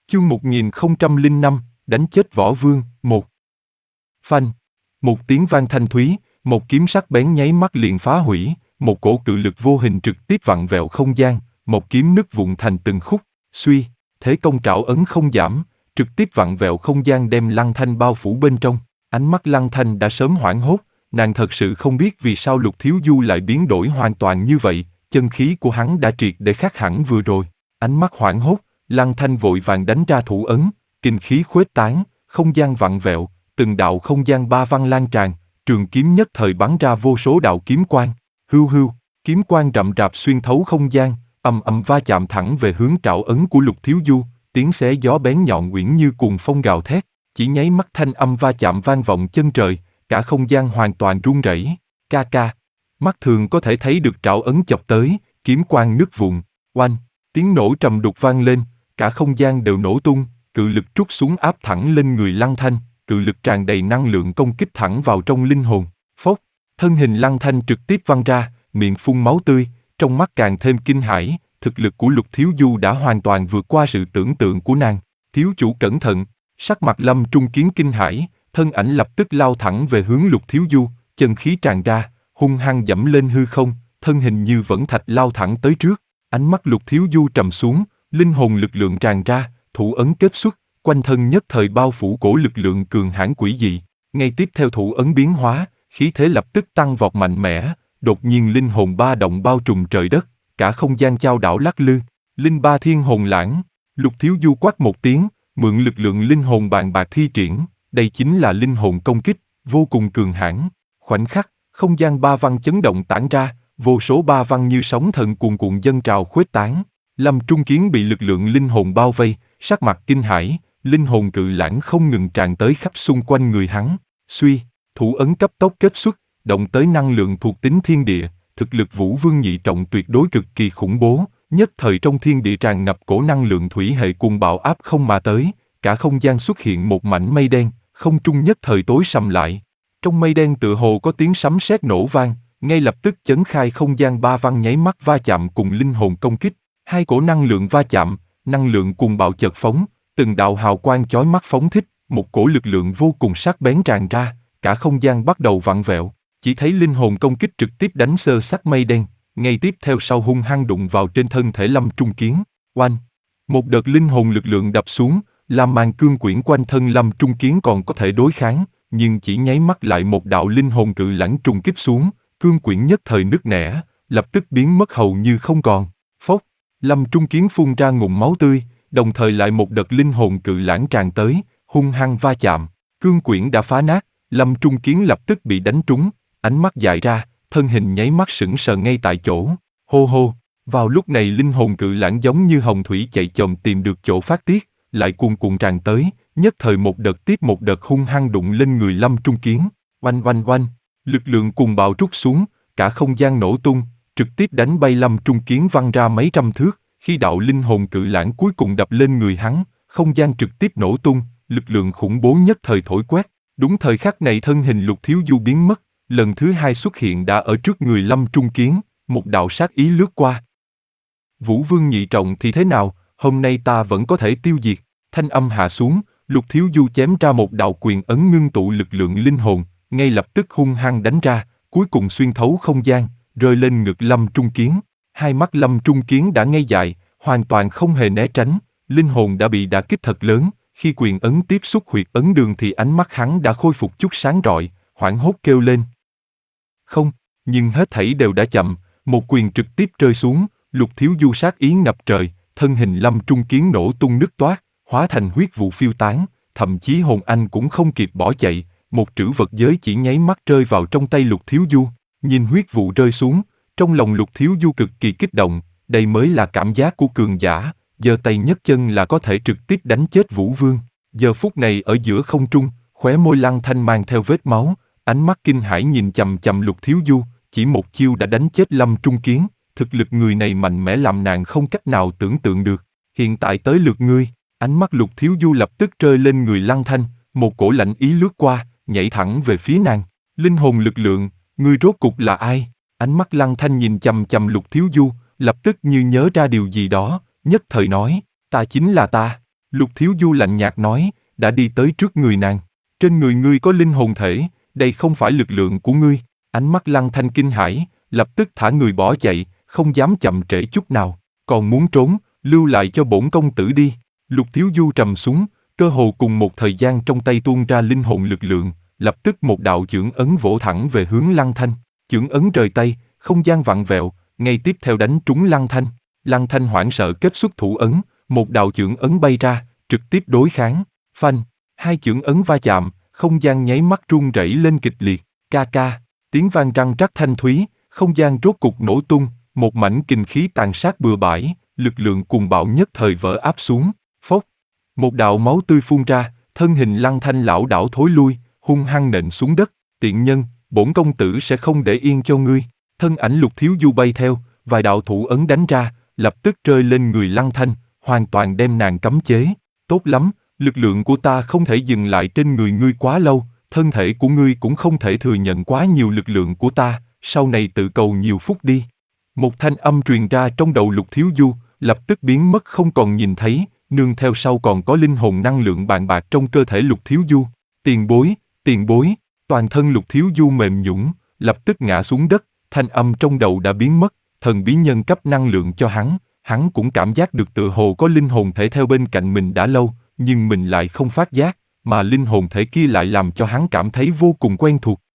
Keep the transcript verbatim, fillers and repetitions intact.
Chương một nghìn không trăm lẻ năm, đánh chết võ vương, một. Phanh. Một tiếng vang thanh thúy, một kiếm sắc bén nháy mắt liền phá hủy, một cổ cự lực vô hình trực tiếp vặn vẹo không gian, một kiếm nứt vụn thành từng khúc, suy, thế công trảo ấn không giảm, trực tiếp vặn vẹo không gian đem Lăng Thanh bao phủ bên trong. Ánh mắt Lăng Thanh đã sớm hoảng hốt, nàng thật sự không biết vì sao Lục Thiếu Du lại biến đổi hoàn toàn như vậy, chân khí của hắn đã triệt để khác hẳn vừa rồi. Ánh mắt hoảng hốt, Lăng Thanh vội vàng đánh ra thủ ấn, kinh khí khuếch tán, không gian vặn vẹo, từng đạo không gian ba văn lan tràn, trường kiếm nhất thời bắn ra vô số đạo kiếm quang. Hưu hưu, kiếm quang rậm rạp xuyên thấu không gian, ầm ầm va chạm thẳng về hướng trảo ấn của Lục Thiếu Du, tiếng xé gió bén nhọn uyển như cuồng phong gào thét, chỉ nháy mắt thanh âm va chạm vang vọng chân trời, cả không gian hoàn toàn rung rẩy. Ca ca, mắt thường có thể thấy được trảo ấn chọc tới, kiếm quang nứt vụn, oanh, tiếng nổ trầm đục vang lên, cả không gian đều nổ tung, cự lực trút xuống áp thẳng lên người Lăng Thanh, cự lực tràn đầy năng lượng công kích thẳng vào trong linh hồn. Phốc, thân hình Lăng Thanh trực tiếp văng ra, miệng phun máu tươi, trong mắt càng thêm kinh hãi, thực lực của Lục Thiếu Du đã hoàn toàn vượt qua sự tưởng tượng của nàng. Thiếu chủ cẩn thận, sắc mặt Lâm Trung Kiến kinh hãi, thân ảnh lập tức lao thẳng về hướng Lục Thiếu Du, chân khí tràn ra, hung hăng dẫm lên hư không, thân hình như vẫn thạch lao thẳng tới trước. Ánh mắt Lục Thiếu Du trầm xuống, linh hồn lực lượng tràn ra, thủ ấn kết xuất, quanh thân nhất thời bao phủ cổ lực lượng cường hãn quỷ dị. Ngay tiếp theo thủ ấn biến hóa, khí thế lập tức tăng vọt mạnh mẽ, đột nhiên linh hồn ba động bao trùm trời đất, cả không gian chao đảo lắc lư. Linh ba thiên hồn lãng, Lục Thiếu Du quát một tiếng, mượn lực lượng linh hồn bàn bạc thi triển, đây chính là linh hồn công kích, vô cùng cường hãn. Khoảnh khắc, không gian ba văn chấn động tản ra, vô số ba văn như sóng thần cuồn cuộn dâng trào khuếch tán. Lâm Trung Kiến bị lực lượng linh hồn bao vây, sắc mặt kinh hãi, linh hồn cự lãng không ngừng tràn tới khắp xung quanh người hắn. Suy, thủ ấn cấp tốc kết xuất, động tới năng lượng thuộc tính thiên địa, thực lực Vũ Vương nhị trọng tuyệt đối cực kỳ khủng bố, nhất thời trong thiên địa tràn ngập cổ năng lượng thủy hệ cuồng bạo áp không mà tới, cả không gian xuất hiện một mảnh mây đen, không trung nhất thời tối sầm lại. Trong mây đen tựa hồ có tiếng sấm sét nổ vang, ngay lập tức chấn khai không gian ba văn nháy mắt va chạm cùng linh hồn công kích. Hai cổ năng lượng va chạm, năng lượng cuồng bạo chợt phóng, từng đạo hào quang chói mắt phóng thích, một cổ lực lượng vô cùng sắc bén tràn ra, cả không gian bắt đầu vặn vẹo, chỉ thấy linh hồn công kích trực tiếp đánh xơ xác mây đen, ngay tiếp theo sau hung hăng đụng vào trên thân thể Lâm Trung Kiến. Oanh! Một đợt linh hồn lực lượng đập xuống, làm màn cương quyển quanh thân Lâm Trung Kiến còn có thể đối kháng, nhưng chỉ nháy mắt lại một đạo linh hồn cự lãng trùng kích xuống, cương quyển nhất thời nứt nẻ, lập tức biến mất hầu như không còn. Phốc! Lâm Trung Kiến phun ra ngụm máu tươi, đồng thời lại một đợt linh hồn cự lãng tràn tới, hung hăng va chạm, cương quyển đã phá nát, Lâm Trung Kiến lập tức bị đánh trúng, ánh mắt dại ra, thân hình nháy mắt sững sờ ngay tại chỗ. Hô hô, vào lúc này linh hồn cự lãng giống như hồng thủy chạy chồm tìm được chỗ phát tiết, lại cuồn cuộn tràn tới, nhất thời một đợt tiếp một đợt hung hăng đụng lên người Lâm Trung Kiến. Oanh oanh oanh, lực lượng cuồng bạo trút xuống, cả không gian nổ tung, trực tiếp đánh bay Lâm Trung Kiến văng ra mấy trăm thước. Khi đạo linh hồn cự lãng cuối cùng đập lên người hắn, không gian trực tiếp nổ tung, lực lượng khủng bố nhất thời thổi quét. Đúng thời khắc này thân hình Lục Thiếu Du biến mất, lần thứ hai xuất hiện đã ở trước người Lâm Trung Kiến, một đạo sát ý lướt qua. Vũ Vương nhị trọng thì thế nào, hôm nay ta vẫn có thể tiêu diệt. Thanh âm hạ xuống, Lục Thiếu Du chém ra một đạo quyền ấn ngưng tụ lực lượng linh hồn, ngay lập tức hung hăng đánh ra, cuối cùng xuyên thấu không gian, rơi lên ngực Lâm Trung Kiến. Hai mắt Lâm Trung Kiến đã ngây dại, hoàn toàn không hề né tránh, linh hồn đã bị đả kích thật lớn, khi quyền ấn tiếp xúc huyệt ấn đường thì ánh mắt hắn đã khôi phục chút sáng rọi, hoảng hốt kêu lên. Không, nhưng hết thảy đều đã chậm, một quyền trực tiếp rơi xuống, Lục Thiếu Du sát ý ngập trời, thân hình Lâm Trung Kiến nổ tung nứt toát, hóa thành huyết vụ phiêu tán, thậm chí hồn anh cũng không kịp bỏ chạy, một trữ vật giới chỉ nháy mắt rơi vào trong tay Lục Thiếu Du, nhìn huyết vụ rơi xuống. Trong lòng Lục Thiếu Du cực kỳ kích động, đây mới là cảm giác của cường giả, giơ tay nhấc chân là có thể trực tiếp đánh chết Vũ Vương. Giờ phút này ở giữa không trung, khóe môi Lăng Thanh mang theo vết máu, ánh mắt kinh hãi nhìn chằm chằm Lục Thiếu Du, chỉ một chiêu đã đánh chết Lâm Trung Kiến, thực lực người này mạnh mẽ làm nàng không cách nào tưởng tượng được. Hiện tại tới lượt ngươi, ánh mắt Lục Thiếu Du lập tức rơi lên người Lăng Thanh, một cổ lạnh ý lướt qua, nhảy thẳng về phía nàng. Linh hồn lực lượng, ngươi rốt cục là ai? Ánh mắt Lăng Thanh nhìn chằm chằm Lục Thiếu Du, lập tức như nhớ ra điều gì đó, nhất thời nói, ta chính là ta. Lục Thiếu Du lạnh nhạt nói, đã đi tới trước người nàng. Trên người ngươi có linh hồn thể, đây không phải lực lượng của ngươi. Ánh mắt Lăng Thanh kinh hãi, lập tức thả người bỏ chạy, không dám chậm trễ chút nào. Còn muốn trốn, lưu lại cho bổn công tử đi. Lục Thiếu Du trầm xuống, cơ hồ cùng một thời gian trong tay tuôn ra linh hồn lực lượng, lập tức một đạo chưởng ấn vỗ thẳng về hướng Lăng Thanh. Chưởng ấn rời tay, không gian vặn vẹo, ngay tiếp theo đánh trúng Lăng Thanh. Lăng Thanh hoảng sợ kết xuất thủ ấn, một đạo chưởng ấn bay ra, trực tiếp đối kháng. Phanh, hai chưởng ấn va chạm, không gian nháy mắt rung rẩy lên kịch liệt. Ca ca, tiếng vang răng rắc thanh thúy, không gian rốt cục nổ tung, một mảnh kình khí tàn sát bừa bãi, lực lượng cuồng bạo nhất thời vỡ áp xuống. Phốc, một đạo máu tươi phun ra, thân hình Lăng Thanh lảo đảo thối lui, hung hăng nện xuống đất. Tiện nhân, bổn công tử sẽ không để yên cho ngươi. Thân ảnh Lục Thiếu Du bay theo, vài đạo thủ ấn đánh ra, lập tức rơi lên người Lăng Thanh, hoàn toàn đem nàng cấm chế. Tốt lắm, lực lượng của ta không thể dừng lại trên người ngươi quá lâu, thân thể của ngươi cũng không thể thừa nhận quá nhiều lực lượng của ta, sau này tự cầu nhiều phúc đi. Một thanh âm truyền ra trong đầu Lục Thiếu Du, lập tức biến mất không còn nhìn thấy, nương theo sau còn có linh hồn năng lượng bàn bạc trong cơ thể Lục Thiếu Du. Tiền bối, tiền bối, toàn thân Lục Thiếu Du mềm nhũn, lập tức ngã xuống đất, thanh âm trong đầu đã biến mất, thần bí nhân cấp năng lượng cho hắn, hắn cũng cảm giác được tựa hồ có linh hồn thể theo bên cạnh mình đã lâu, nhưng mình lại không phát giác, mà linh hồn thể kia lại làm cho hắn cảm thấy vô cùng quen thuộc.